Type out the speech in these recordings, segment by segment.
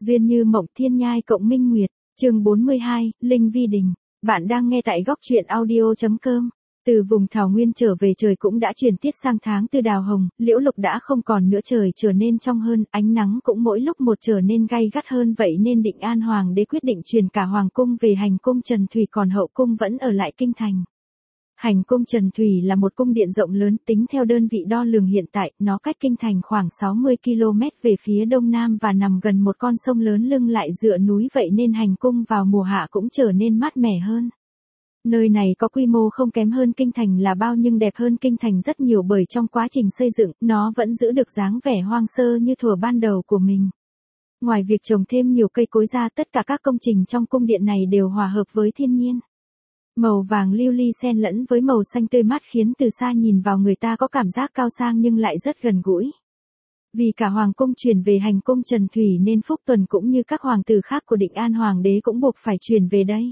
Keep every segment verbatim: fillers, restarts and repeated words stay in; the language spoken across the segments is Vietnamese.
Duyên như mộng thiên nhai cộng minh nguyệt, chương bốn mươi hai, Linh Vi Đình. Bạn đang nghe tại góc truyện audio.com. Từ vùng thảo nguyên trở về trời cũng đã chuyển tiết sang tháng tư đào hồng, liễu lục đã không còn nữa, trời trở nên trong hơn, ánh nắng cũng mỗi lúc một trở nên gay gắt hơn, vậy nên Định An Hoàng đế quyết định truyền cả hoàng cung về hành cung Trần Thủy, còn hậu cung vẫn ở lại kinh thành. Hành cung Trần Thủy là một cung điện rộng lớn, tính theo đơn vị đo lường hiện tại, nó cách kinh thành khoảng sáu mươi ki lô mét về phía đông nam và nằm gần một con sông lớn lưng lại dựa núi, vậy nên hành cung vào mùa hạ cũng trở nên mát mẻ hơn. Nơi này có quy mô không kém hơn kinh thành là bao nhưng đẹp hơn kinh thành rất nhiều, bởi trong quá trình xây dựng, nó vẫn giữ được dáng vẻ hoang sơ như thuở ban đầu của mình. Ngoài việc trồng thêm nhiều cây cối ra, tất cả các công trình trong cung điện này đều hòa hợp với thiên nhiên. Màu vàng lưu ly xen lẫn với màu xanh tươi mát khiến từ xa nhìn vào người ta có cảm giác cao sang nhưng lại rất gần gũi. Vì cả hoàng cung chuyển về hành cung Trần Thủy nên Phúc Tuần cũng như các hoàng tử khác của Định An Hoàng đế cũng buộc phải chuyển về đây.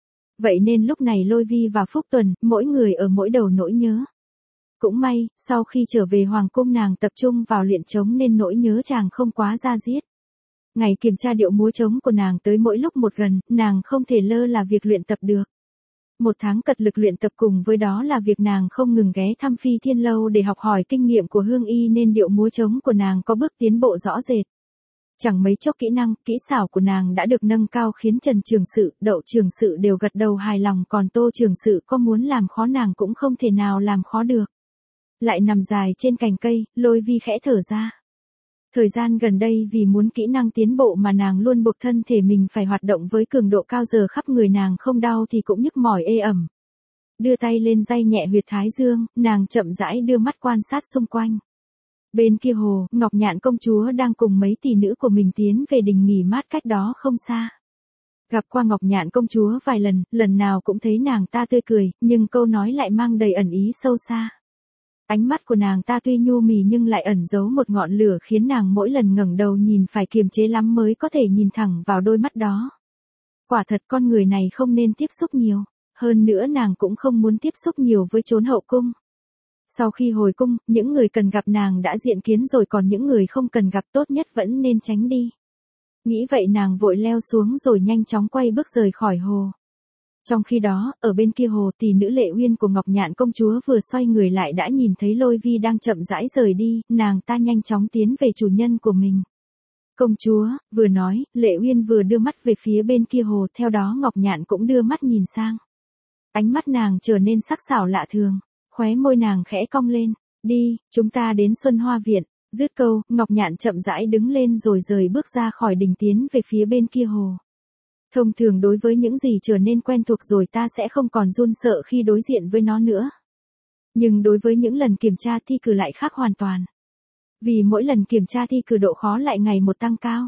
Vậy nên lúc này Lôi Vi và Phúc Tuần, mỗi người ở mỗi đầu nỗi nhớ. Cũng may, sau khi trở về hoàng cung nàng tập trung vào luyện trống nên nỗi nhớ chàng không quá da diết. Ngày kiểm tra điệu múa trống của nàng tới mỗi lúc một gần, nàng không thể lơ là việc luyện tập được. Một tháng cật lực luyện tập cùng với đó là việc nàng không ngừng ghé thăm Phi Thiên Lâu để học hỏi kinh nghiệm của Hương Y nên điệu múa trống của nàng có bước tiến bộ rõ rệt. Chẳng mấy chốc kỹ năng, kỹ xảo của nàng đã được nâng cao khiến Trần Trường Sự, Đậu Trường Sự đều gật đầu hài lòng, còn Tô Trường Sự có muốn làm khó nàng cũng không thể nào làm khó được. Lại nằm dài trên cành cây, Lôi Vi khẽ thở ra. Thời gian gần đây vì muốn kỹ năng tiến bộ mà nàng luôn buộc thân thể mình phải hoạt động với cường độ cao, giờ khắp người nàng không đau thì cũng nhức mỏi ê ẩm. Đưa tay lên day nhẹ huyệt thái dương, nàng chậm rãi đưa mắt quan sát xung quanh. Bên kia hồ, Ngọc Nhạn công chúa đang cùng mấy tỷ nữ của mình tiến về đình nghỉ mát cách đó không xa. Gặp qua Ngọc Nhạn công chúa vài lần, lần nào cũng thấy nàng ta tươi cười, nhưng câu nói lại mang đầy ẩn ý sâu xa. Ánh mắt của nàng ta tuy nhu mì nhưng lại ẩn giấu một ngọn lửa khiến nàng mỗi lần ngẩng đầu nhìn phải kiềm chế lắm mới có thể nhìn thẳng vào đôi mắt đó. Quả thật con người này không nên tiếp xúc nhiều, hơn nữa nàng cũng không muốn tiếp xúc nhiều với chốn hậu cung. Sau khi hồi cung, những người cần gặp nàng đã diện kiến rồi, còn những người không cần gặp tốt nhất vẫn nên tránh đi. Nghĩ vậy nàng vội leo xuống rồi nhanh chóng quay bước rời khỏi hồ. Trong khi đó, ở bên kia hồ, tỷ nữ Lệ Uyên của Ngọc Nhạn công chúa vừa xoay người lại đã nhìn thấy Lôi Vi đang chậm rãi rời đi, nàng ta nhanh chóng tiến về chủ nhân của mình. Công chúa, vừa nói, Lệ Uyên vừa đưa mắt về phía bên kia hồ, theo đó Ngọc Nhạn cũng đưa mắt nhìn sang. Ánh mắt nàng trở nên sắc sảo lạ thường, khóe môi nàng khẽ cong lên, đi, chúng ta đến Xuân Hoa Viện. Dứt câu, Ngọc Nhạn chậm rãi đứng lên rồi rời bước ra khỏi đình tiến về phía bên kia hồ. Thông thường đối với những gì trở nên quen thuộc rồi ta sẽ không còn run sợ khi đối diện với nó nữa. Nhưng đối với những lần kiểm tra thi cử lại khác hoàn toàn. Vì mỗi lần kiểm tra thi cử độ khó lại ngày một tăng cao.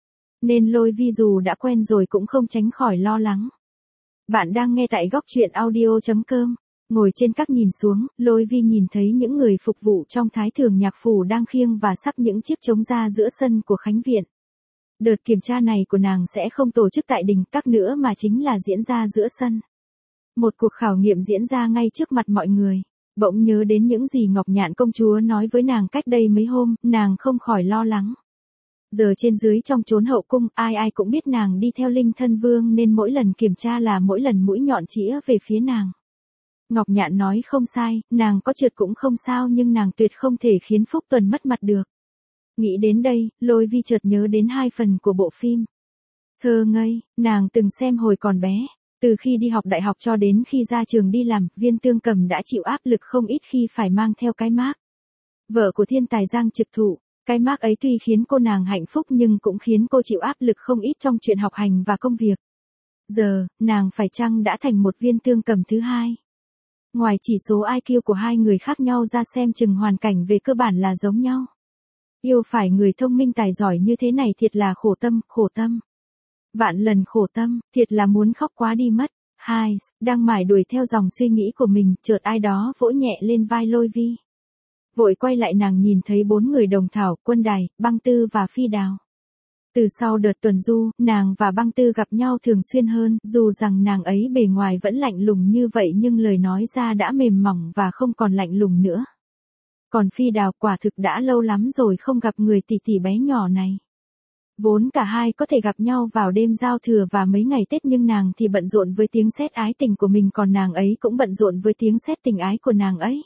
Nên Lôi Vi dù đã quen rồi cũng không tránh khỏi lo lắng. Bạn đang nghe tại góc truyện audio.com. Ngồi trên các nhìn xuống, Lôi Vi nhìn thấy những người phục vụ trong Thái Thường Nhạc Phủ đang khiêng và sắp những chiếc trống ra giữa sân của Khánh Viện. Đợt kiểm tra này của nàng sẽ không tổ chức tại đình các nữa mà chính là diễn ra giữa sân. Một cuộc khảo nghiệm diễn ra ngay trước mặt mọi người. Bỗng nhớ đến những gì Ngọc Nhạn công chúa nói với nàng cách đây mấy hôm, nàng không khỏi lo lắng. Giờ trên dưới trong chốn hậu cung, ai ai cũng biết nàng đi theo Linh Thân Vương nên mỗi lần kiểm tra là mỗi lần mũi nhọn chĩa về phía nàng. Ngọc Nhạn nói không sai, nàng có trượt cũng không sao nhưng nàng tuyệt không thể khiến Phúc Tuần mất mặt được. Nghĩ đến đây, Lôi Vi chợt nhớ đến hai phần của bộ phim Thơ Ngây, nàng từng xem hồi còn bé. Từ khi đi học đại học cho đến khi ra trường đi làm, Viên Tương Cầm đã chịu áp lực không ít khi phải mang theo cái mác vợ của thiên tài Giang Trực Thụ. Cái mác ấy tuy khiến cô nàng hạnh phúc nhưng cũng khiến cô chịu áp lực không ít trong chuyện học hành và công việc. Giờ, nàng phải chăng đã thành một Viên Tương Cầm thứ hai? Ngoài chỉ số i kiu của hai người khác nhau ra xem chừng hoàn cảnh về cơ bản là giống nhau. Yêu phải người thông minh tài giỏi như thế này thiệt là khổ tâm, khổ tâm. Vạn lần khổ tâm, thiệt là muốn khóc quá đi mất. Hai, đang mải đuổi theo dòng suy nghĩ của mình, chợt ai đó vỗ nhẹ lên vai Lôi Vi. Vội quay lại nàng nhìn thấy bốn người đồng thảo, Quân Đài, Băng Tư và Phi Đào. Từ sau đợt tuần du, nàng và Băng Tư gặp nhau thường xuyên hơn, dù rằng nàng ấy bề ngoài vẫn lạnh lùng như vậy nhưng lời nói ra đã mềm mỏng và không còn lạnh lùng nữa. Còn Phi Đào quả thực đã lâu lắm rồi không gặp người tỷ tỷ bé nhỏ này. Vốn cả hai có thể gặp nhau vào đêm giao thừa và mấy ngày Tết nhưng nàng thì bận rộn với tiếng sét ái tình của mình còn nàng ấy cũng bận rộn với tiếng sét tình ái của nàng ấy.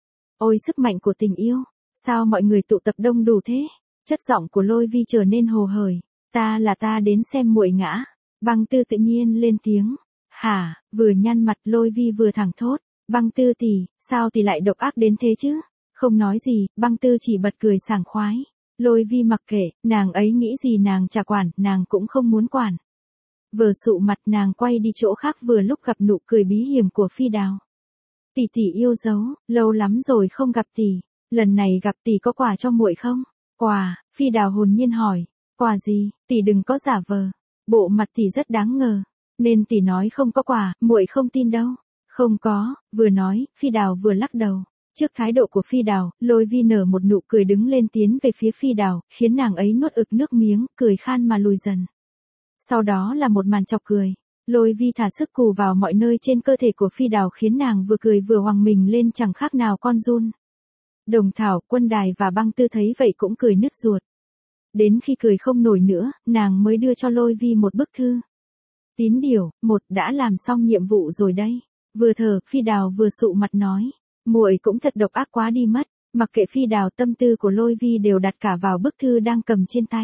Ôi sức mạnh của tình yêu, sao mọi người tụ tập đông đủ thế? Chất giọng của Lôi Vi trở nên hồ hởi, ta là ta đến xem muội ngã. Băng Tư tự nhiên lên tiếng, hả, vừa nhăn mặt Lôi Vi vừa thẳng thốt, Băng Tư tỷ, sao tỷ lại độc ác đến thế chứ? Không nói gì, Băng Tư chỉ bật cười sảng khoái. Lôi Vi mặc kệ, nàng ấy nghĩ gì nàng chả quản, nàng cũng không muốn quản. Vừa sụ mặt nàng quay đi chỗ khác vừa lúc gặp nụ cười bí hiểm của Phi Đào. Tỷ tỷ yêu dấu, lâu lắm rồi không gặp tỷ, lần này gặp tỷ có quà cho muội không? Quà, Phi Đào hồn nhiên hỏi, quà gì, tỷ đừng có giả vờ. Bộ mặt tỷ rất đáng ngờ, nên tỷ nói không có quà, muội không tin đâu. Không có, vừa nói, Phi Đào vừa lắc đầu. Trước thái độ của Phi Đào, Lôi Vi nở một nụ cười đứng lên tiến về phía Phi Đào, khiến nàng ấy nuốt ực nước miếng, cười khan mà lùi dần. Sau đó là một màn chọc cười. Lôi Vi thả sức cù vào mọi nơi trên cơ thể của Phi Đào khiến nàng vừa cười vừa hoằng mình lên chẳng khác nào con giun. Đồng Thảo, Quân Đài và Băng Tư thấy vậy cũng cười nứt ruột. Đến khi cười không nổi nữa, nàng mới đưa cho Lôi Vi một bức thư. Tín điều, một đã làm xong nhiệm vụ rồi đây. Vừa thở, Phi Đào vừa sụ mặt nói. Muội cũng thật độc ác quá đi mất, mặc kệ Phi Đào tâm tư của Lôi Vi đều đặt cả vào bức thư đang cầm trên tay.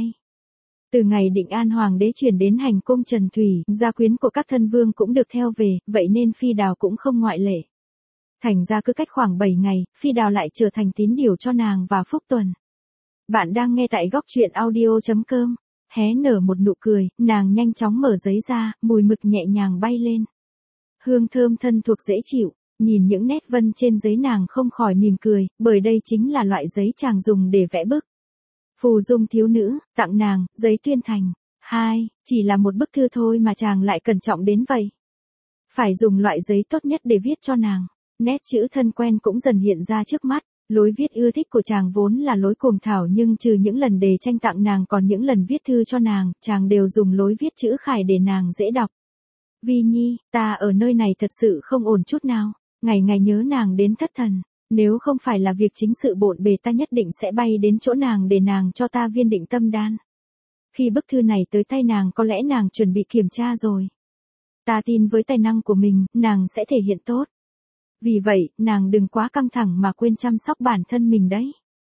Từ ngày Định An Hoàng đế chuyển đến hành cung Trần Thủy, gia quyến của các thân vương cũng được theo về, vậy nên Phi Đào cũng không ngoại lệ. Thành ra cứ cách khoảng bảy ngày, Phi Đào lại trở thành tín điều cho nàng và Phúc Tuần. Bạn đang nghe tại góc truyện audio chấm com. Hé nở một nụ cười, nàng nhanh chóng mở giấy ra, mùi mực nhẹ nhàng bay lên. Hương thơm thân thuộc dễ chịu. Nhìn những nét vân trên giấy nàng không khỏi mỉm cười, bởi đây chính là loại giấy chàng dùng để vẽ bức. Phù dung thiếu nữ, tặng nàng, giấy tuyên thành. Hai, chỉ là một bức thư thôi mà chàng lại cẩn trọng đến vậy. Phải dùng loại giấy tốt nhất để viết cho nàng. Nét chữ thân quen cũng dần hiện ra trước mắt. Lối viết ưa thích của chàng vốn là lối cuồng thảo nhưng trừ những lần đề tranh tặng nàng còn những lần viết thư cho nàng, chàng đều dùng lối viết chữ khải để nàng dễ đọc. Vi Nhi, ta ở nơi này thật sự không ổn chút nào. Ngày ngày nhớ nàng đến thất thần, nếu không phải là việc chính sự bộn bề ta nhất định sẽ bay đến chỗ nàng để nàng cho ta viên định tâm đan. Khi bức thư này tới tay nàng có lẽ nàng chuẩn bị kiểm tra rồi. Ta tin với tài năng của mình, nàng sẽ thể hiện tốt. Vì vậy, nàng đừng quá căng thẳng mà quên chăm sóc bản thân mình đấy.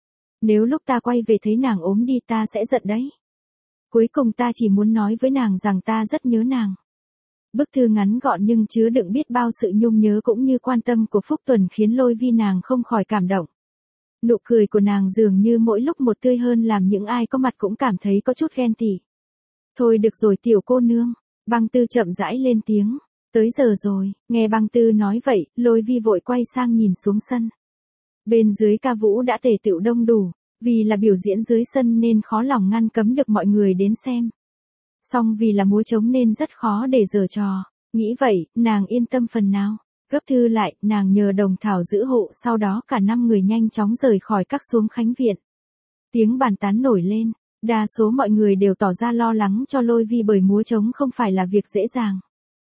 Nếu lúc ta quay về thấy nàng ốm đi ta sẽ giận đấy. Cuối cùng ta chỉ muốn nói với nàng rằng ta rất nhớ nàng. Bức thư ngắn gọn nhưng chứa đựng biết bao sự nhung nhớ cũng như quan tâm của Phúc Tuần khiến Lôi Vi nàng không khỏi cảm động. Nụ cười của nàng dường như mỗi lúc một tươi hơn làm những ai có mặt cũng cảm thấy có chút ghen tị. Thôi được rồi tiểu cô nương, Băng Tư chậm rãi lên tiếng, tới giờ rồi, nghe Băng Tư nói vậy, Lôi Vi vội quay sang nhìn xuống sân. Bên dưới ca vũ đã tề tựu đông đủ, vì là biểu diễn dưới sân nên khó lòng ngăn cấm được mọi người đến xem. Song vì là múa trống nên rất khó để giở trò, nghĩ vậy, nàng yên tâm phần nào. Gấp thư lại, nàng nhờ Đồng Thảo giữ hộ sau đó cả năm người nhanh chóng rời khỏi các xuống khánh viện. Tiếng bàn tán nổi lên, đa số mọi người đều tỏ ra lo lắng cho Lôi Vi bởi múa trống không phải là việc dễ dàng.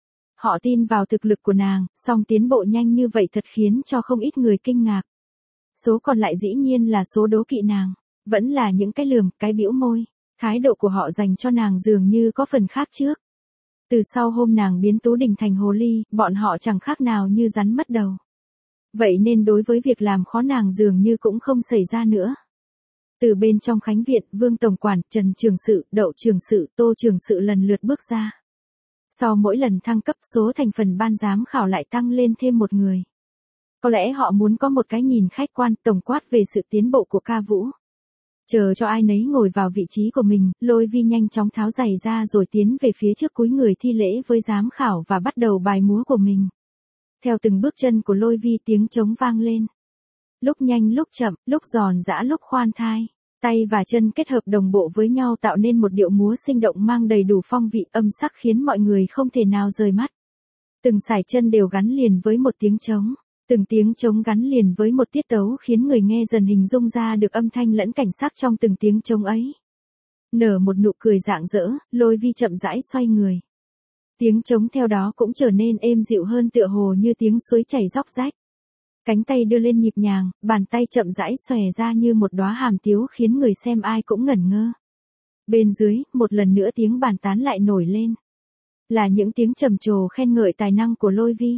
Họ tin vào thực lực của nàng, song tiến bộ nhanh như vậy thật khiến cho không ít người kinh ngạc. Số còn lại dĩ nhiên là số đố kỵ nàng, vẫn là những cái lườm, cái bĩu môi. Thái độ của họ dành cho nàng dường như có phần khác trước. Từ sau hôm nàng biến Tú Đình thành hồ ly, bọn họ chẳng khác nào như rắn mất đầu. Vậy nên đối với việc làm khó nàng dường như cũng không xảy ra nữa. Từ bên trong khánh viện, Vương Tổng Quản, Trần Trường Sự, Đậu Trường Sự, Tô Trường Sự lần lượt bước ra. Sau mỗi lần thăng cấp số thành phần ban giám khảo lại tăng lên thêm một người. Có lẽ họ muốn có một cái nhìn khách quan tổng quát về sự tiến bộ của ca vũ. Chờ cho ai nấy ngồi vào vị trí của mình, Lôi Vi nhanh chóng tháo giày ra rồi tiến về phía trước cúi người thi lễ với giám khảo và bắt đầu bài múa của mình. Theo từng bước chân của Lôi Vi tiếng trống vang lên. Lúc nhanh lúc chậm, lúc giòn giã lúc khoan thai. Tay và chân kết hợp đồng bộ với nhau tạo nên một điệu múa sinh động mang đầy đủ phong vị âm sắc khiến mọi người không thể nào rời mắt. Từng sải chân đều gắn liền với một tiếng trống. Từng tiếng trống gắn liền với một tiết tấu khiến người nghe dần hình dung ra được âm thanh lẫn cảnh sắc trong từng tiếng trống ấy. Nở một nụ cười rạng rỡ, Lôi Vi chậm rãi xoay người. Tiếng trống theo đó cũng trở nên êm dịu hơn tựa hồ như tiếng suối chảy róc rách. Cánh tay đưa lên nhịp nhàng, bàn tay chậm rãi xòe ra như một đóa hàm tiếu khiến người xem ai cũng ngẩn ngơ. Bên dưới, một lần nữa tiếng bàn tán lại nổi lên. Là những tiếng trầm trồ khen ngợi tài năng của Lôi Vi.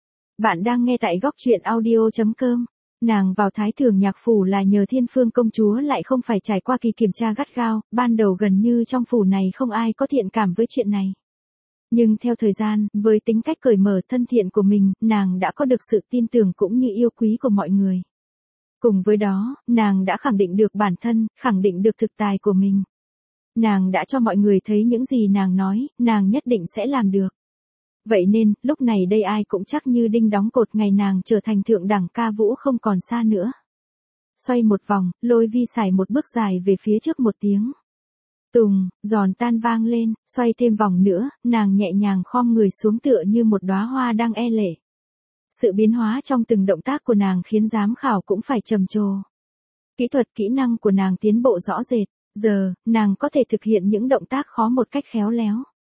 Bạn đang nghe tại góc truyện audio chấm com. Nàng vào Thái Thường Nhạc Phủ là nhờ Thiên Phương công chúa lại không phải trải qua kỳ kiểm tra gắt gao, ban đầu gần như trong phủ này không ai có thiện cảm với chuyện này. Nhưng theo thời gian, với tính cách cởi mở thân thiện của mình, nàng đã có được sự tin tưởng cũng như yêu quý của mọi người. Cùng với đó, nàng đã khẳng định được bản thân, khẳng định được thực tài của mình. Nàng đã cho mọi người thấy những gì nàng nói, nàng nhất định sẽ làm được. Vậy nên, lúc này đây ai cũng chắc như đinh đóng cột ngày nàng trở thành thượng đẳng ca vũ không còn xa nữa. Xoay một vòng, Lôi Vi xài một bước dài về phía trước một tiếng. Tùng, giòn tan vang lên, xoay thêm vòng nữa, nàng nhẹ nhàng khom người xuống tựa như một đóa hoa đang e lệ. Sự biến hóa trong từng động tác của nàng khiến giám khảo cũng phải trầm trồ. Kỹ thuật kỹ năng của nàng tiến bộ rõ rệt, giờ, nàng có thể thực hiện những động tác khó một cách khéo léo.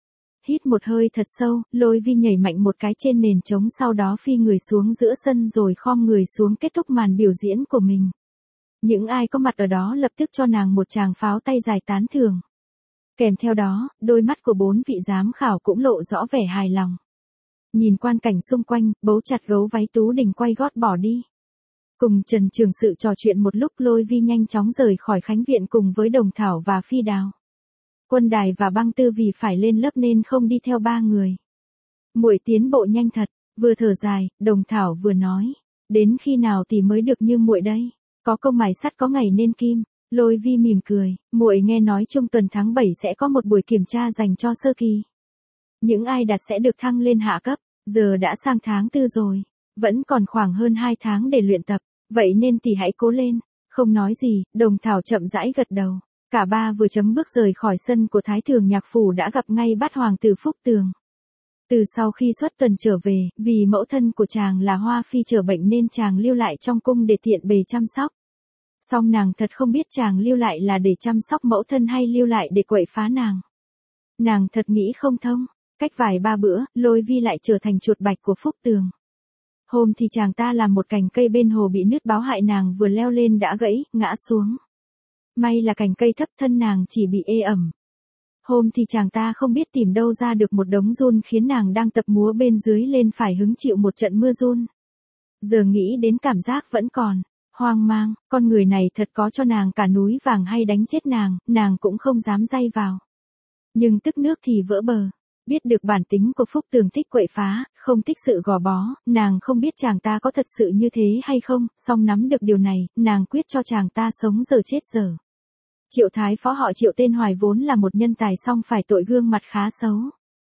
Hít một hơi thật sâu, Lôi Vi nhảy mạnh một cái trên nền trống sau đó phi người xuống giữa sân rồi khom người xuống kết thúc màn biểu diễn của mình. Những ai có mặt ở đó lập tức cho nàng một tràng pháo tay dài tán thưởng. Kèm theo đó, đôi mắt của bốn vị giám khảo cũng lộ rõ vẻ hài lòng. Nhìn quan cảnh xung quanh, bấu chặt gấu váy Tú Đình quay gót bỏ đi. Cùng Trần Trường Sự trò chuyện một lúc, Lôi Vi nhanh chóng rời khỏi Khánh Viện cùng với Đồng Thảo và Phi Đào. Quân Đài và Băng Tư vì phải lên lớp nên không đi theo ba người. Muội tiến bộ nhanh thật, vừa thở dài, Đồng Thảo vừa nói, đến khi nào thì mới được như muội đây, có công mài sắt có ngày nên kim. Lôi Vi mỉm cười, muội nghe nói trung tuần tháng bảy sẽ có một buổi kiểm tra dành cho sơ kỳ. Những ai đạt sẽ được thăng lên hạ cấp, giờ đã sang tháng tư rồi, vẫn còn khoảng hơn hai tháng để luyện tập, vậy nên tỷ hãy cố lên. Không nói gì, Đồng Thảo chậm rãi gật đầu. Cả ba vừa chấm bước rời khỏi sân của Thái Thường Nhạc Phủ đã gặp ngay Bát Hoàng tử Phúc Tường. Từ sau khi xuất tuần trở về, vì mẫu thân của chàng là Hoa Phi trở bệnh nên chàng lưu lại trong cung để tiện bề chăm sóc. Song nàng thật không biết chàng lưu lại là để chăm sóc mẫu thân hay lưu lại để quậy phá nàng. Nàng thật nghĩ không thông, cách vài ba bữa, Lôi Vi lại trở thành chuột bạch của Phúc Tường. Hôm thì chàng ta làm một cành cây bên hồ bị nứt báo hại nàng vừa leo lên đã gãy, ngã xuống. May là cành cây thấp thân nàng chỉ bị ê ẩm. Hôm thì chàng ta không biết tìm đâu ra được một đống giun khiến nàng đang tập múa bên dưới lên phải hứng chịu một trận mưa giun. Giờ nghĩ đến cảm giác vẫn còn hoang mang, con người này thật có cho nàng cả núi vàng hay đánh chết nàng, nàng cũng không dám day vào. Nhưng tức nước thì vỡ bờ. Biết được bản tính của Phúc Tường thích quậy phá, không thích sự gò bó, nàng không biết chàng ta có thật sự như thế hay không, song nắm được điều này, nàng quyết cho chàng ta sống giờ chết giờ. Triệu Thái Phó họ Triệu tên Hoài vốn là một nhân tài song phải tội gương mặt khá xấu.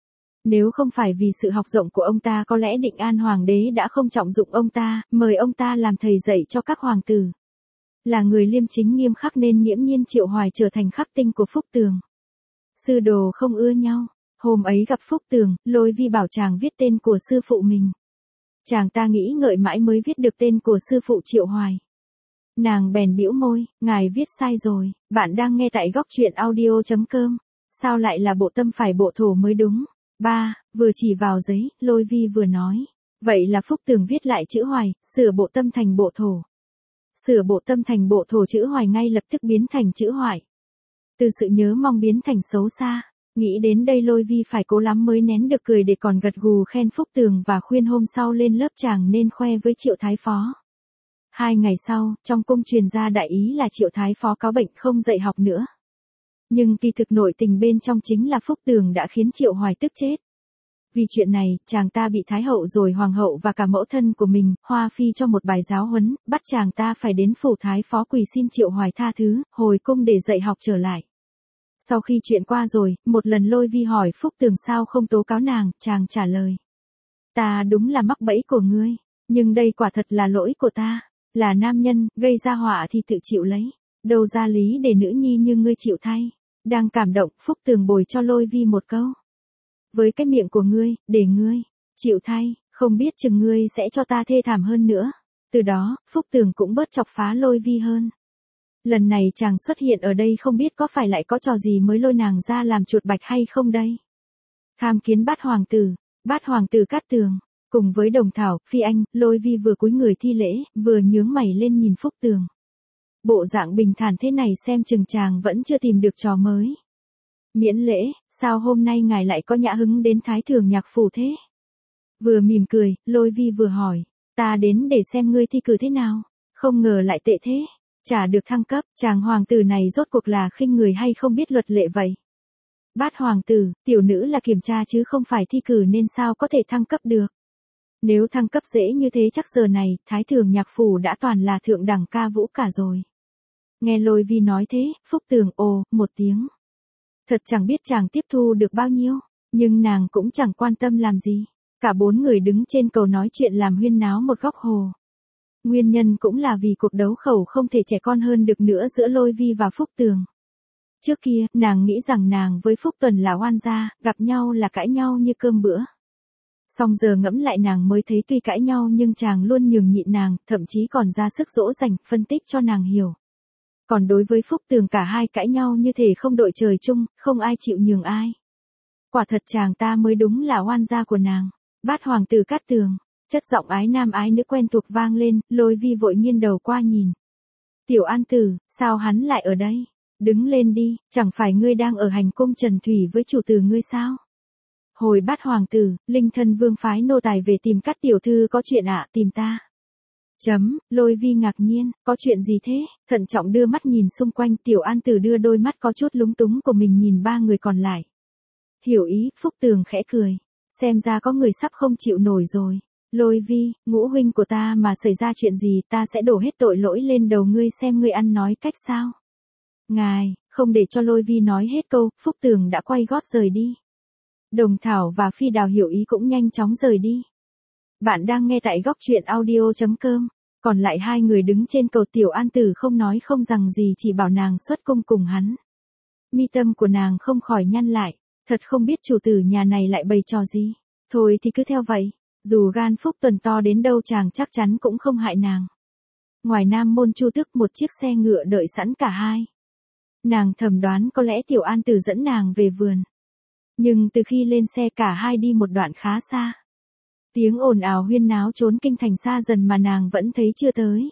Nếu không phải vì sự học rộng của ông ta có lẽ Định An Hoàng đế đã không trọng dụng ông ta, mời ông ta làm thầy dạy cho các hoàng tử. Là người liêm chính nghiêm khắc nên nghiễm nhiên Triệu Hoài trở thành khắc tinh của Phúc Tường. Sư đồ không ưa nhau. Hôm ấy gặp Phúc Tường, Lôi Vi bảo chàng viết tên của sư phụ mình. Chàng ta nghĩ ngợi mãi mới viết được tên của sư phụ Triệu Hoài. Nàng bèn bĩu môi, ngài viết sai rồi, bạn đang nghe tại góc truyện audio chấm com. Sao lại là bộ tâm phải bộ thổ mới đúng? Ba, vừa chỉ vào giấy, Lôi Vi vừa nói. Vậy là Phúc Tường viết lại chữ Hoài, sửa bộ tâm thành bộ thổ. Sửa bộ tâm thành bộ thổ chữ Hoài ngay lập tức biến thành chữ Hoại. Từ sự nhớ mong biến thành xấu xa. Nghĩ đến đây Lôi Vi phải cố lắm mới nén được cười để còn gật gù khen Phúc Tường và khuyên hôm sau lên lớp chàng nên khoe với Triệu Thái Phó. Hai ngày sau, trong cung truyền ra đại ý là Triệu Thái Phó có bệnh không dạy học nữa. Nhưng kỳ thực nội tình bên trong chính là Phúc Tường đã khiến Triệu Hoài tức chết. Vì chuyện này, chàng ta bị Thái Hậu rồi Hoàng Hậu và cả mẫu thân của mình, Hoa Phi cho một bài giáo huấn, bắt chàng ta phải đến phủ Thái Phó quỳ xin Triệu Hoài tha thứ, hồi cung để dạy học trở lại. Sau khi chuyện qua rồi, một lần Lôi Vi hỏi Phúc Tường sao không tố cáo nàng, chàng trả lời. Ta đúng là mắc bẫy của ngươi, nhưng đây quả thật là lỗi của ta, là nam nhân, gây ra họa thì tự chịu lấy, đâu ra lý để nữ nhi như ngươi chịu thay. Đang cảm động, Phúc Tường bồi cho Lôi Vi một câu. Với cái miệng của ngươi, để ngươi chịu thay, không biết chừng ngươi sẽ cho ta thê thảm hơn nữa. Từ đó, Phúc Tường cũng bớt chọc phá Lôi Vi hơn. Lần này chàng xuất hiện ở đây không biết có phải lại có trò gì mới lôi nàng ra làm chuột bạch hay không đây. Tham kiến Bát Hoàng tử, Bát Hoàng tử Cát Tường, cùng với Đồng Thảo, Phi Anh, Lôi Vi vừa cúi người thi lễ, vừa nhướng mày lên nhìn Phúc Tường. Bộ dạng bình thản thế này xem chừng chàng vẫn chưa tìm được trò mới. Miễn lễ, sao hôm nay ngài lại có nhã hứng đến Thái Thường Nhạc Phủ thế? Vừa mỉm cười, Lôi Vi vừa hỏi, ta đến để xem ngươi thi cử thế nào, không ngờ lại tệ thế, chả được thăng cấp, chàng hoàng tử này rốt cuộc là khinh người hay không biết luật lệ vậy? Bát hoàng tử, tiểu nữ là kiểm tra chứ không phải thi cử nên sao có thể thăng cấp được. Nếu thăng cấp dễ như thế chắc giờ này, Thái Thường Nhạc Phủ đã toàn là thượng đẳng ca vũ cả rồi. Nghe Lôi Vi nói thế, Phúc Tường ồ, một tiếng. Thật chẳng biết chàng tiếp thu được bao nhiêu, nhưng nàng cũng chẳng quan tâm làm gì. Cả bốn người đứng trên cầu nói chuyện làm huyên náo một góc hồ. Nguyên nhân cũng là vì cuộc đấu khẩu không thể trẻ con hơn được nữa giữa Lôi Vi và Phúc Tường. Trước kia, nàng nghĩ rằng nàng với Phúc Tuần là oan gia, gặp nhau là cãi nhau như cơm bữa. Song giờ ngẫm lại nàng mới thấy tuy cãi nhau nhưng chàng luôn nhường nhịn nàng, thậm chí còn ra sức dỗ dành, phân tích cho nàng hiểu. Còn đối với Phúc Tường cả hai cãi nhau như thể không đội trời chung, không ai chịu nhường ai. Quả thật chàng ta mới đúng là oan gia của nàng. Bát hoàng tử Cát Tường, chất giọng ái nam ái nữ quen thuộc vang lên, Lôi Vi vội nghiêng đầu qua nhìn. Tiểu An Tử, sao hắn lại ở đây? Đứng lên đi, chẳng phải ngươi đang ở hành cung Trần Thủy với chủ tử ngươi sao? Hồi Bát hoàng tử, Linh Thân Vương phái nô tài về tìm Cát tiểu thư có chuyện ạ, à, tìm ta. Chấm, Lôi Vi ngạc nhiên, có chuyện gì thế? Thận trọng đưa mắt nhìn xung quanh, Tiểu An Tử đưa đôi mắt có chút lúng túng của mình nhìn ba người còn lại. Hiểu ý, Phúc Tường khẽ cười. Xem ra có người sắp không chịu nổi rồi. Lôi Vi, ngũ huynh của ta mà xảy ra chuyện gì ta sẽ đổ hết tội lỗi lên đầu ngươi xem ngươi ăn nói cách sao. Ngài, không để cho Lôi Vi nói hết câu, Phúc Tường đã quay gót rời đi. Đồng Thảo và Phi Đào hiểu ý cũng nhanh chóng rời đi. Bạn đang nghe tại góc truyện audio chấm com. Còn lại hai người đứng trên cầu Tiểu An Tử không nói không rằng gì chỉ bảo nàng xuất cung cùng hắn. Mi tâm của nàng không khỏi nhăn lại. Thật không biết chủ tử nhà này lại bày trò gì. Thôi thì cứ theo vậy. Dù gan Phúc Tuần to đến đâu chàng chắc chắn cũng không hại nàng. Ngoài Nam Môn Chu Tước một chiếc xe ngựa đợi sẵn cả hai. Nàng thầm đoán có lẽ Tiểu An Tử dẫn nàng về vườn. Nhưng từ khi lên xe cả hai đi một đoạn khá xa. Tiếng ồn ào huyên náo trốn kinh thành xa dần mà nàng vẫn thấy chưa tới.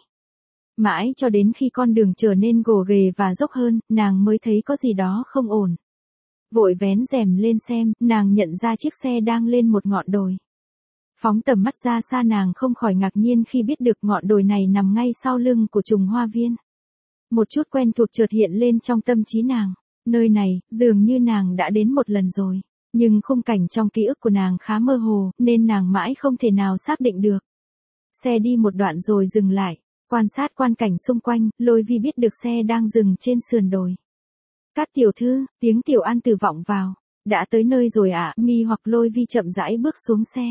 Mãi cho đến khi con đường trở nên gồ ghề và dốc hơn, nàng mới thấy có gì đó không ổn. Vội vén rèm lên xem, nàng nhận ra chiếc xe đang lên một ngọn đồi. Phóng tầm mắt ra xa nàng không khỏi ngạc nhiên khi biết được ngọn đồi này nằm ngay sau lưng của Trùng Hoa Viên. Một chút quen thuộc chợt hiện lên trong tâm trí nàng. Nơi này, dường như nàng đã đến một lần rồi. Nhưng khung cảnh trong ký ức của nàng khá mơ hồ, nên nàng mãi không thể nào xác định được. Xe đi một đoạn rồi dừng lại. Quan sát quan cảnh xung quanh, Lôi Vi biết được xe đang dừng trên sườn đồi. Cát tiểu thư, tiếng Tiểu An Tử vọng vào. Đã tới nơi rồi ạ, à? Nghi hoặc Lôi Vi chậm rãi bước xuống xe.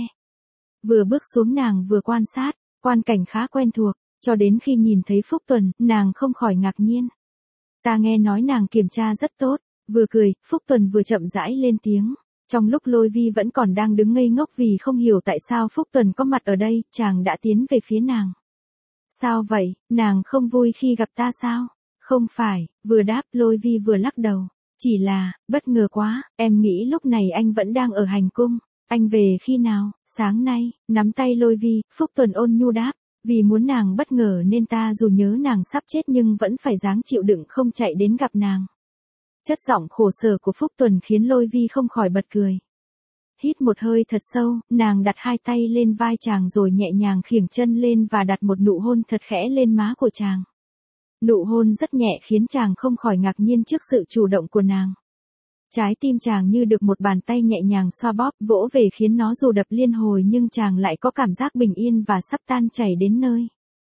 Vừa bước xuống nàng vừa quan sát, quan cảnh khá quen thuộc, cho đến khi nhìn thấy Phúc Tuần, nàng không khỏi ngạc nhiên. Ta nghe nói nàng kiểm tra rất tốt, vừa cười, Phúc Tuần vừa chậm rãi lên tiếng. Trong lúc Lôi Vi vẫn còn đang đứng ngây ngốc vì không hiểu tại sao Phúc Tuần có mặt ở đây, chàng đã tiến về phía nàng. Sao vậy, nàng không vui khi gặp ta sao? Không phải, vừa đáp Lôi Vi vừa lắc đầu. Chỉ là, bất ngờ quá, em nghĩ lúc này anh vẫn đang ở hành cung. Anh về khi nào? Sáng nay, nắm tay Lôi Vi, Phúc Tuần ôn nhu đáp. Vì muốn nàng bất ngờ nên ta dù nhớ nàng sắp chết nhưng vẫn phải dáng chịu đựng không chạy đến gặp nàng. Chất giọng khổ sở của Phúc Tuần khiến Lôi Vi không khỏi bật cười. Hít một hơi thật sâu, nàng đặt hai tay lên vai chàng rồi nhẹ nhàng khiêng chân lên và đặt một nụ hôn thật khẽ lên má của chàng. Nụ hôn rất nhẹ khiến chàng không khỏi ngạc nhiên trước sự chủ động của nàng. Trái tim chàng như được một bàn tay nhẹ nhàng xoa bóp vỗ về khiến nó dù đập liên hồi nhưng chàng lại có cảm giác bình yên và sắp tan chảy đến nơi.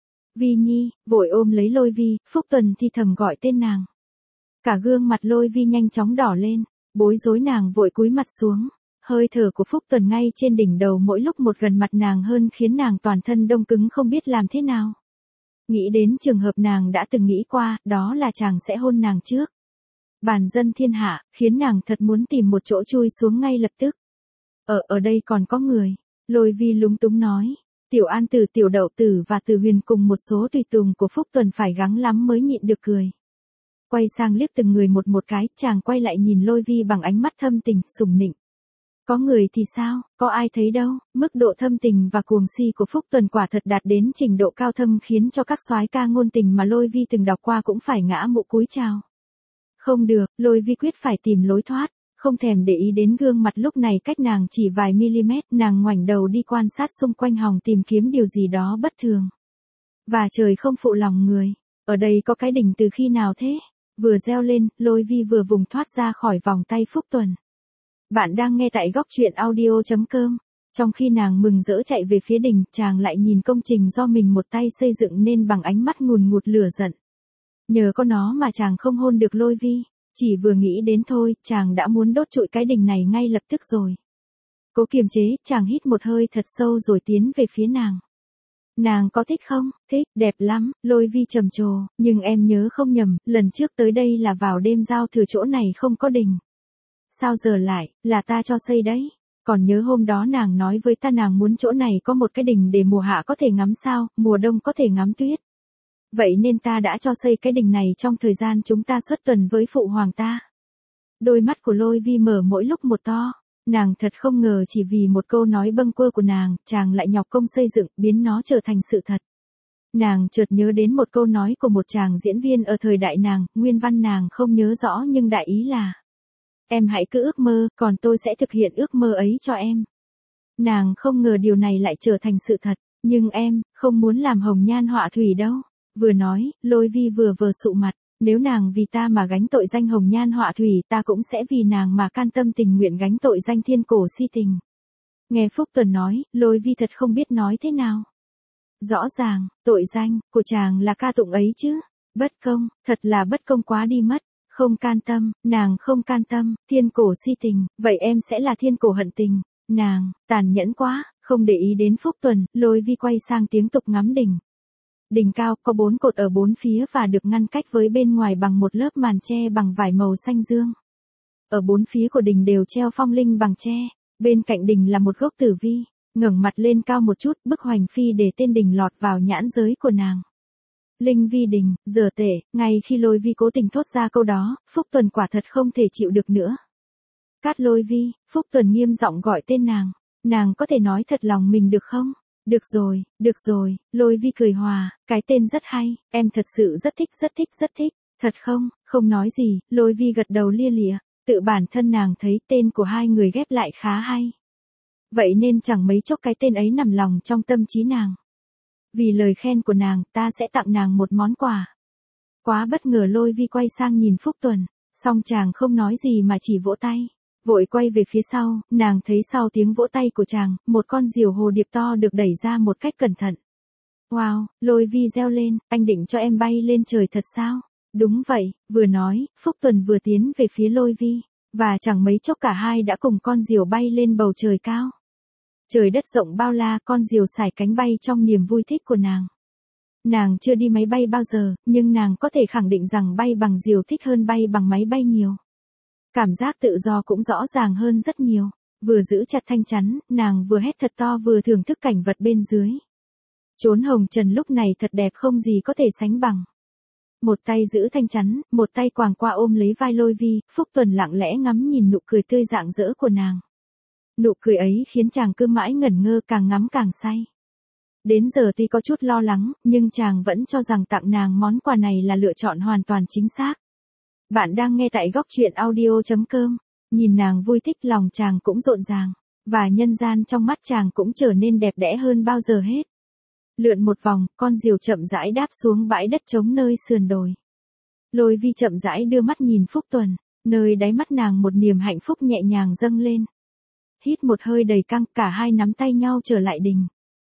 Vi Nhi, vội ôm lấy Lôi Vi, Phúc Tuần thì thầm gọi tên nàng. Cả gương mặt Lôi Vi nhanh chóng đỏ lên, bối rối nàng vội cúi mặt xuống. Hơi thở của Phúc Tuần ngay trên đỉnh đầu mỗi lúc một gần mặt nàng hơn khiến nàng toàn thân đông cứng không biết làm thế nào. Nghĩ đến trường hợp nàng đã từng nghĩ qua, đó là chàng sẽ hôn nàng trước. Bàn dân thiên hạ, khiến nàng thật muốn tìm một chỗ chui xuống ngay lập tức. Ở ở đây còn có người. Lôi Vi lúng túng nói. Tiểu An Tử, Tiểu Đậu Tử và Từ Huyền cùng một số tùy tùng của Phúc Tuần phải gắng lắm mới nhịn được cười. Quay sang liếc từng người một một cái, chàng quay lại nhìn Lôi Vi bằng ánh mắt thâm tình, sùng nịnh. Có người thì sao, có ai thấy đâu, mức độ thâm tình và cuồng si của Phúc Tuần quả thật đạt đến trình độ cao thâm khiến cho các soái ca ngôn tình mà Lôi Vi từng đọc qua cũng phải ngã mộ cúi chào. Không được, Lôi Vi quyết phải tìm lối thoát. Không thèm để ý đến gương mặt lúc này cách nàng chỉ vài mm, nàng ngoảnh đầu đi quan sát xung quanh hòng tìm kiếm điều gì đó bất thường. Và trời không phụ lòng người, ở đây có cái đỉnh từ khi nào thế? Vừa reo lên, Lôi Vi vừa vùng thoát ra khỏi vòng tay Phúc Tuần. Bạn đang nghe tại góc truyện audio chấm com. Trong khi nàng mừng rỡ chạy về phía đỉnh, chàng lại nhìn công trình do mình một tay xây dựng nên bằng ánh mắt ngùn ngụt lửa giận. Nhờ có nó mà chàng không hôn được Lôi Vi, chỉ vừa nghĩ đến thôi, chàng đã muốn đốt trụi cái đỉnh này ngay lập tức rồi. Cố kiềm chế, chàng hít một hơi thật sâu rồi tiến về phía nàng. Nàng có thích không? Thích, đẹp lắm, Lôi Vi trầm trồ, nhưng em nhớ không nhầm, lần trước tới đây là vào đêm giao thừa chỗ này không có đình. Sao giờ lại, là ta cho xây đấy. Còn nhớ hôm đó nàng nói với ta nàng muốn chỗ này có một cái đình để mùa hạ có thể ngắm sao, mùa đông có thể ngắm tuyết. Vậy nên ta đã cho xây cái đình này trong thời gian chúng ta xuất tuần với phụ hoàng ta. Đôi mắt của Lôi Vi mở mỗi lúc một to. Nàng thật không ngờ chỉ vì một câu nói bâng quơ của nàng, chàng lại nhọc công xây dựng, biến nó trở thành sự thật. Nàng chợt nhớ đến một câu nói của một chàng diễn viên ở thời đại nàng, nguyên văn nàng không nhớ rõ nhưng đại ý là: em hãy cứ ước mơ, còn tôi sẽ thực hiện ước mơ ấy cho em. Nàng không ngờ điều này lại trở thành sự thật, nhưng em, không muốn làm hồng nhan họa thủy đâu. Vừa nói, Lôi Vi vừa vờ sụ mặt, nếu nàng vì ta mà gánh tội danh hồng nhan họa thủy, ta cũng sẽ vì nàng mà can tâm tình nguyện gánh tội danh thiên cổ si tình. Nghe Phúc Tuần nói, Lôi Vi thật không biết nói thế nào. Rõ ràng, tội danh của chàng là ca tụng ấy chứ. Bất công, thật là bất công quá đi mất. Không can tâm, nàng không can tâm, thiên cổ si tình, vậy em sẽ là thiên cổ hận tình. Nàng, tàn nhẫn quá, không để ý đến Phúc Tuần, Lôi Vi quay sang tiếng tục ngắm đỉnh. Đỉnh cao, có bốn cột ở bốn phía và được ngăn cách với bên ngoài bằng một lớp màn tre bằng vải màu xanh dương. Ở bốn phía của đỉnh đều treo phong linh bằng tre, bên cạnh đỉnh là một gốc tử vi, ngẩng mặt lên cao một chút, bức hoành phi để tên đỉnh lọt vào nhãn giới của nàng. Linh vi đỉnh, giờ tệ, ngay khi Lôi Vi cố tình thốt ra câu đó, Phúc Tuần quả thật không thể chịu được nữa. Cát Lôi Vi, Phúc Tuần nghiêm giọng gọi tên nàng, nàng có thể nói thật lòng mình được không? Được rồi, được rồi, Lôi Vi cười hòa, cái tên rất hay, em thật sự rất thích rất thích rất thích, thật không? Không nói gì, Lôi Vi gật đầu lia lịa, tự bản thân nàng thấy tên của hai người ghép lại khá hay. Vậy nên chẳng mấy chốc cái tên ấy nằm lòng trong tâm trí nàng. Vì lời khen của nàng, ta sẽ tặng nàng một món quà. Quá bất ngờ Lôi Vi quay sang nhìn Phúc Tuần, song chàng không nói gì mà chỉ vỗ tay. Vội quay về phía sau, nàng thấy sau tiếng vỗ tay của chàng, một con diều hồ điệp to được đẩy ra một cách cẩn thận. Wow, Lôi Vi reo lên, anh định cho em bay lên trời thật sao? Đúng vậy, vừa nói, Phúc Tuần vừa tiến về phía Lôi Vi, và chẳng mấy chốc cả hai đã cùng con diều bay lên bầu trời cao. Trời đất rộng bao la, con diều sải cánh bay trong niềm vui thích của nàng. Nàng chưa đi máy bay bao giờ, nhưng nàng có thể khẳng định rằng bay bằng diều thích hơn bay bằng máy bay nhiều. Cảm giác tự do cũng rõ ràng hơn rất nhiều. Vừa giữ chặt thanh chắn, nàng vừa hét thật to vừa thưởng thức cảnh vật bên dưới. Chốn hồng trần lúc này thật đẹp không gì có thể sánh bằng. Một tay giữ thanh chắn, một tay quàng qua ôm lấy vai Lôi Vi, Phúc Tuần lặng lẽ ngắm nhìn nụ cười tươi rạng rỡ của nàng. Nụ cười ấy khiến chàng cứ mãi ngẩn ngơ, càng ngắm càng say. Đến giờ tuy có chút lo lắng, nhưng chàng vẫn cho rằng tặng nàng món quà này là lựa chọn hoàn toàn chính xác. Bạn đang nghe tại góc truyện audio chấm com. Nhìn nàng vui thích lòng chàng cũng rộn ràng, và nhân gian trong mắt chàng cũng trở nên đẹp đẽ hơn bao giờ hết. Lượn một vòng, con diều chậm rãi đáp xuống bãi đất trống nơi sườn đồi. Lôi Vi chậm rãi đưa mắt nhìn Phúc Tuần, nơi đáy mắt nàng một niềm hạnh phúc nhẹ nhàng dâng lên. Hít một hơi đầy căng, cả hai nắm tay nhau trở lại đình.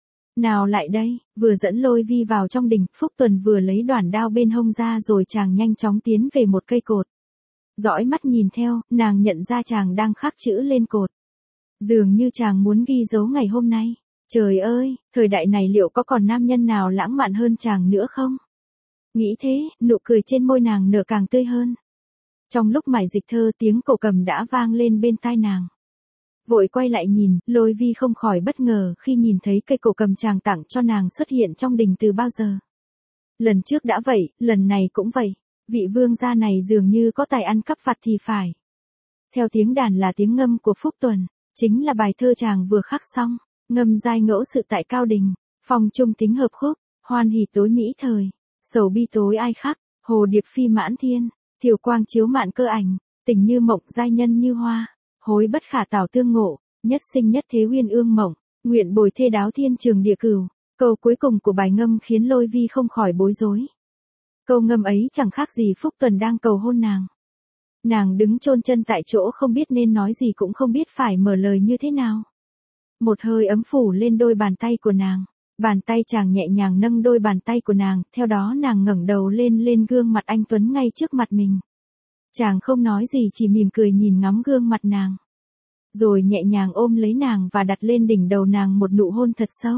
Nào lại đây, vừa dẫn Lôi Vi vào trong đình, Phúc Tuần vừa lấy đoản đao bên hông ra rồi chàng nhanh chóng tiến về một cây cột. Dõi mắt nhìn theo, nàng nhận ra chàng đang khắc chữ lên cột. Dường như chàng muốn ghi dấu ngày hôm nay. Trời ơi, thời đại này liệu có còn nam nhân nào lãng mạn hơn chàng nữa không? Nghĩ thế, nụ cười trên môi nàng nở càng tươi hơn. Trong lúc mải dịch thơ, tiếng cổ cầm đã vang lên bên tai nàng. Vội quay lại nhìn, Lôi Vi không khỏi bất ngờ khi nhìn thấy cây cổ cầm chàng tặng cho nàng xuất hiện trong đình từ bao giờ. Lần trước đã vậy, lần này cũng vậy. Vị vương gia này dường như có tài ăn cắp vặt thì phải. Theo tiếng đàn là tiếng ngâm của Phúc Tuần, chính là bài thơ chàng vừa khắc xong, ngâm giai ngẫu sự tại cao đình, phong trung tính hợp khúc, hoan hỉ tối mỹ thời, sầu bi tối ai khắc, hồ điệp phi mãn thiên, thiều quang chiếu mạn cơ ảnh, Tình như mộng, giai nhân như hoa, hối bất khả tảo tương ngộ, nhất sinh nhất thế uyên ương mộng, nguyện bồi thê đáo thiên trường địa cửu. Câu cuối cùng của bài ngâm khiến Lôi Vi không khỏi bối rối. Câu ngâm ấy chẳng khác gì Phúc Tuần đang cầu hôn nàng. Nàng đứng chôn chân tại chỗ không biết nên nói gì cũng không biết phải mở lời như thế nào. Một hơi ấm phủ lên đôi bàn tay của nàng. Bàn tay chàng nhẹ nhàng nâng đôi bàn tay của nàng, theo đó nàng ngẩng đầu lên lên gương mặt anh Tuấn ngay trước mặt mình. Chàng không nói gì chỉ mỉm cười nhìn ngắm gương mặt nàng. Rồi nhẹ nhàng ôm lấy nàng và đặt lên đỉnh đầu nàng một nụ hôn thật sâu.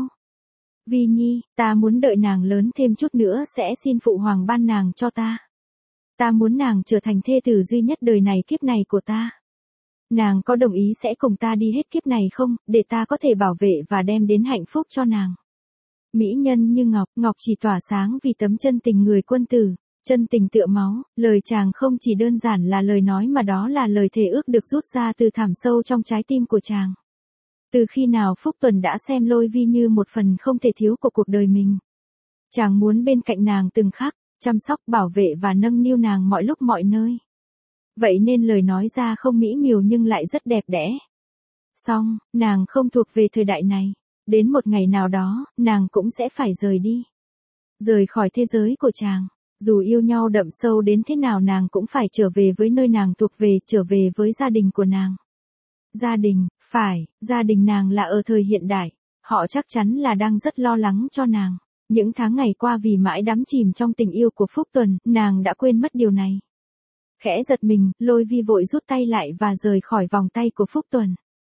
Vi Nhi, ta muốn đợi nàng lớn thêm chút nữa sẽ xin phụ hoàng ban nàng cho ta. Ta muốn nàng trở thành thê tử duy nhất đời này kiếp này của ta. Nàng có đồng ý sẽ cùng ta đi hết kiếp này không, để ta có thể bảo vệ và đem đến hạnh phúc cho nàng. Mỹ nhân như ngọc, ngọc chỉ tỏa sáng vì tấm chân tình người quân tử, chân tình tựa máu, lời chàng không chỉ đơn giản là lời nói mà đó là lời thề ước được rút ra từ thẳm sâu trong trái tim của chàng. Từ khi nào Phúc Tuần đã xem Lôi Vi như một phần không thể thiếu của cuộc đời mình. Chàng muốn bên cạnh nàng từng khắc, chăm sóc bảo vệ và nâng niu nàng mọi lúc mọi nơi. Vậy nên lời nói ra không mỹ miều nhưng lại rất đẹp đẽ. Song, nàng không thuộc về thời đại này. Đến một ngày nào đó, nàng cũng sẽ phải rời đi. Rời khỏi thế giới của chàng. Dù yêu nhau đậm sâu đến thế nào nàng cũng phải trở về với nơi nàng thuộc về, trở về với gia đình của nàng. Gia đình, phải, gia đình nàng là ở thời hiện đại. Họ chắc chắn là đang rất lo lắng cho nàng. Những tháng ngày qua vì mãi đắm chìm trong tình yêu của Phúc Tuần, nàng đã quên mất điều này. Khẽ giật mình, Lôi Vi vội rút tay lại và rời khỏi vòng tay của Phúc Tuần.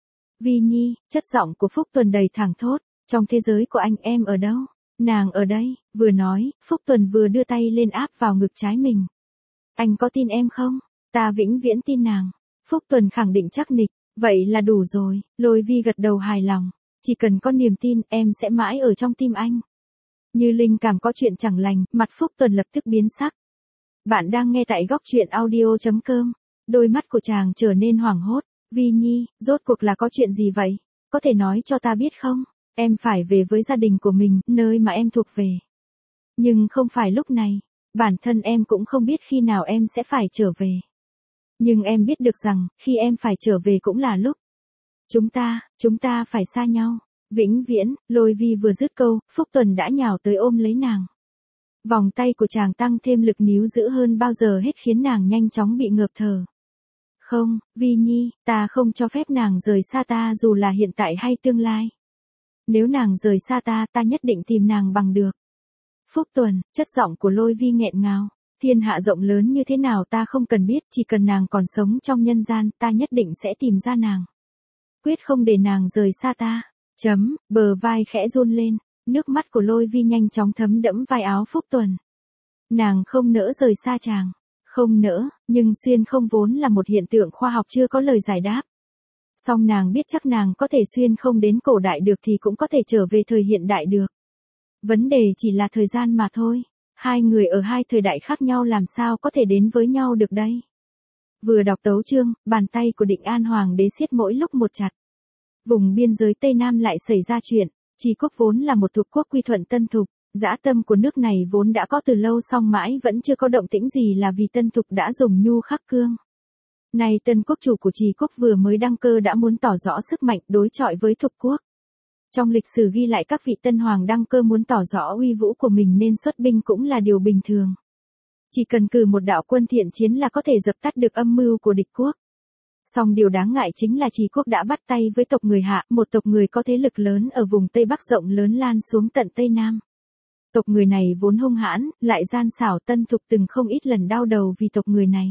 Vi Nhi, chất giọng của Phúc Tuần đầy thẳng thốt, trong thế giới của anh em ở đâu? Nàng ở đây, vừa nói, Phúc Tuần vừa đưa tay lên áp vào ngực trái mình. Anh có tin em không? Ta vĩnh viễn tin nàng. Phúc Tuần khẳng định chắc nịch, vậy là đủ rồi, Lôi Vi gật đầu hài lòng. Chỉ cần có niềm tin, em sẽ mãi ở trong tim anh. Như linh cảm có chuyện chẳng lành, mặt Phúc Tuần lập tức biến sắc. Bạn đang nghe tại góc truyện audio chấm com. Đôi mắt của chàng trở nên hoảng hốt. Vi Nhi, rốt cuộc là có chuyện gì vậy? Có thể nói cho ta biết không? Em phải về với gia đình của mình, nơi mà em thuộc về. Nhưng không phải lúc này. Bản thân em cũng không biết khi nào em sẽ phải trở về. Nhưng em biết được rằng, khi em phải trở về cũng là lúc. Chúng ta, chúng ta phải xa nhau. Vĩnh viễn, Lôi Vi vừa dứt câu, Phúc Tuần đã nhào tới ôm lấy nàng. Vòng tay của chàng tăng thêm lực níu giữ hơn bao giờ hết khiến nàng nhanh chóng bị ngợp thở. Không, Vi Nhi, ta không cho phép nàng rời xa ta dù là hiện tại hay tương lai. Nếu nàng rời xa ta, ta nhất định tìm nàng bằng được. Phúc Tuần, chất giọng của Lôi Vi nghẹn ngào. Thiên hạ rộng lớn như thế nào ta không cần biết, chỉ cần nàng còn sống trong nhân gian, ta nhất định sẽ tìm ra nàng. Quyết không để nàng rời xa ta. Chấm, bờ vai khẽ run lên, nước mắt của Lôi Vi nhanh chóng thấm đẫm vai áo Phúc Tuần. Nàng không nỡ rời xa chàng. Không nỡ, nhưng xuyên không vốn là một hiện tượng khoa học chưa có lời giải đáp. Song nàng biết chắc nàng có thể xuyên không đến cổ đại được thì cũng có thể trở về thời hiện đại được. Vấn đề chỉ là thời gian mà thôi. Hai người ở hai thời đại khác nhau làm sao có thể đến với nhau được đây. Vừa đọc tấu chương, bàn tay của Định An Hoàng đế siết mỗi lúc một chặt. Vùng biên giới Tây Nam lại xảy ra chuyện. Trì quốc vốn là một thuộc quốc quy thuận Tân Thục. Dã tâm của nước này vốn đã có từ lâu song mãi vẫn chưa có động tĩnh gì là vì Tân Thục đã dùng nhu khắc cương. Nay tân quốc chủ của Trì quốc vừa mới đăng cơ đã muốn tỏ rõ sức mạnh đối chọi với Thục quốc. Trong lịch sử ghi lại các vị tân hoàng đăng cơ muốn tỏ rõ uy vũ của mình nên xuất binh cũng là điều bình thường. Chỉ cần cử một đạo quân thiện chiến là có thể dập tắt được âm mưu của địch quốc. Song điều đáng ngại chính là Trì quốc đã bắt tay với tộc người Hạ, một tộc người có thế lực lớn ở vùng Tây Bắc rộng lớn lan xuống tận Tây Nam. Tộc người này vốn hung hãn, lại gian xảo, Tân Thục từng không ít lần đau đầu vì tộc người này.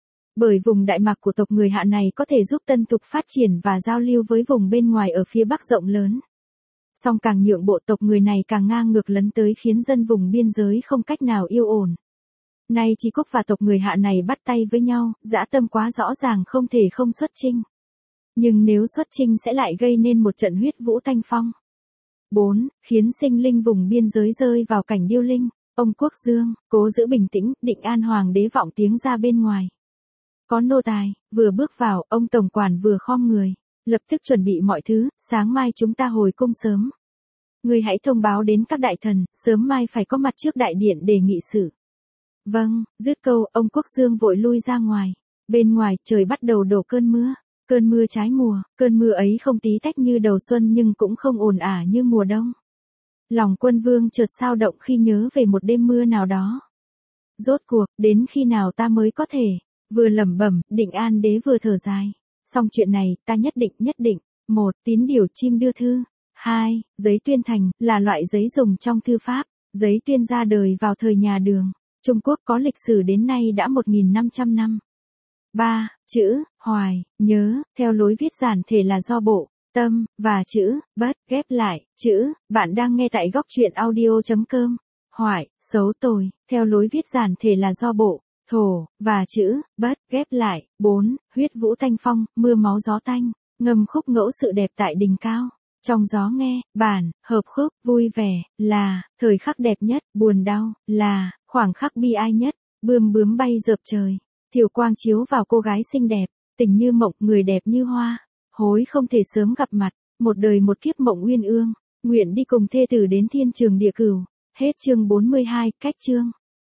Bởi vùng Đại Mạc của tộc người Hạ này có thể giúp Tân Thục phát triển và giao lưu với vùng bên ngoài ở phía Bắc rộng lớn. Song càng nhượng bộ tộc người này càng ngang ngược lấn tới khiến dân vùng biên giới không cách nào yên ổn. Nay Trì quốc và tộc người Hạ này bắt tay với nhau, dã tâm quá rõ ràng không thể không xuất chinh. Nhưng nếu xuất chinh sẽ lại gây nên một trận huyết vũ thanh phong. bốn. Khiến sinh linh vùng biên giới rơi vào cảnh điêu linh. Ông Quốc Dương, cố giữ bình tĩnh, Định An Hoàng đế vọng tiếng ra bên ngoài. Có nô tài, vừa bước vào, ông tổng quản vừa khom người. Lập tức chuẩn bị mọi thứ, sáng mai chúng ta hồi cung sớm. Người hãy thông báo đến các đại thần, sớm mai phải có mặt trước đại điện để nghị sự. Vâng, dứt câu, ông Quốc Dương vội lui ra ngoài. Bên ngoài, trời bắt đầu đổ cơn mưa. Cơn mưa trái mùa, cơn mưa ấy không tí tách như đầu xuân nhưng cũng không ồn ả như mùa đông. Lòng Quân Vương chợt xao động khi nhớ về một đêm mưa nào đó. Rốt cuộc, đến khi nào ta mới có thể, vừa lẩm bẩm, Định An Đế vừa thở dài. Xong chuyện này, ta nhất định nhất định. Một, tín điều chim đưa thư. Hai, giấy tuyên thành, là loại giấy dùng trong thư pháp. Giấy tuyên ra đời vào thời nhà Đường. Trung Quốc có lịch sử đến nay đã một nghìn năm trăm năm. Ba, chữ, hoài, nhớ, theo lối viết giản thể là do bộ, tâm, và chữ, bất, ghép lại, chữ, bạn đang nghe tại góc truyện audio.com. Hoại, xấu tồi, theo lối viết giản thể là do bộ, thổ, và chữ, bất, ghép lại. Bốn, huyết vũ tanh phong, mưa máu gió tanh, ngâm khúc ngẫu sự đẹp tại đỉnh cao. Trong gió nghe, bản, hợp khúc, vui vẻ, là, thời khắc đẹp nhất, buồn đau, là, khoảng khắc bi ai nhất, bươm bướm bay dợp trời. Thiều quang chiếu vào cô gái xinh đẹp, tình như mộng, người đẹp như hoa. Hối không thể sớm gặp mặt, một đời một kiếp mộng uyên ương, nguyện đi cùng thê tử đến thiên trường địa cửu. Hết chương bốn mươi hai, cách chương.